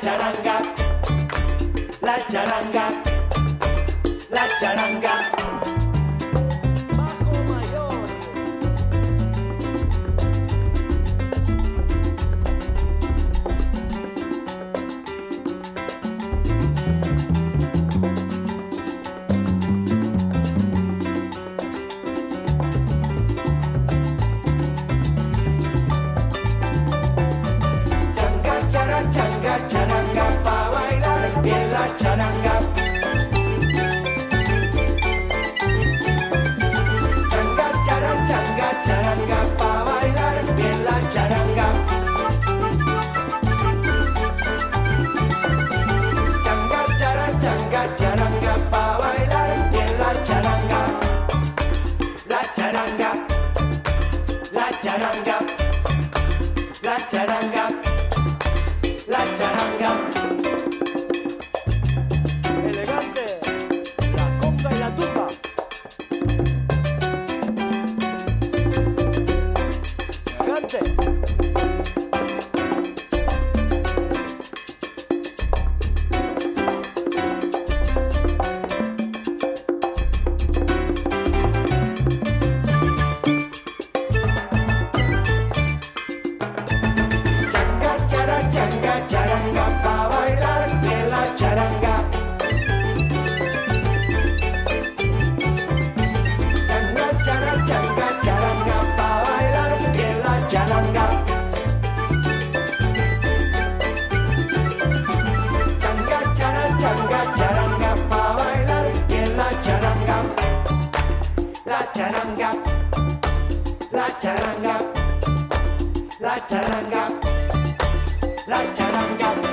charanga, la charanga, la charanga. Bajo mayor. Changa, charanga, pa' bailar bien la charanga. Changa, charanga, pa' bailar bien la charanga. Changa, charanga, pa' bailar bien la charanga. La charanga, la charanga, la charanga. La charanga. Elegante, la conga y la tuba. Elegante. Changa, charanga, pa' bailar bien la charanga. Changa, charanga, pa' bailar bien la charanga. Changa, charanga, pa' bailar bien la charanga. La charanga, la charanga, la charanga. La charanga.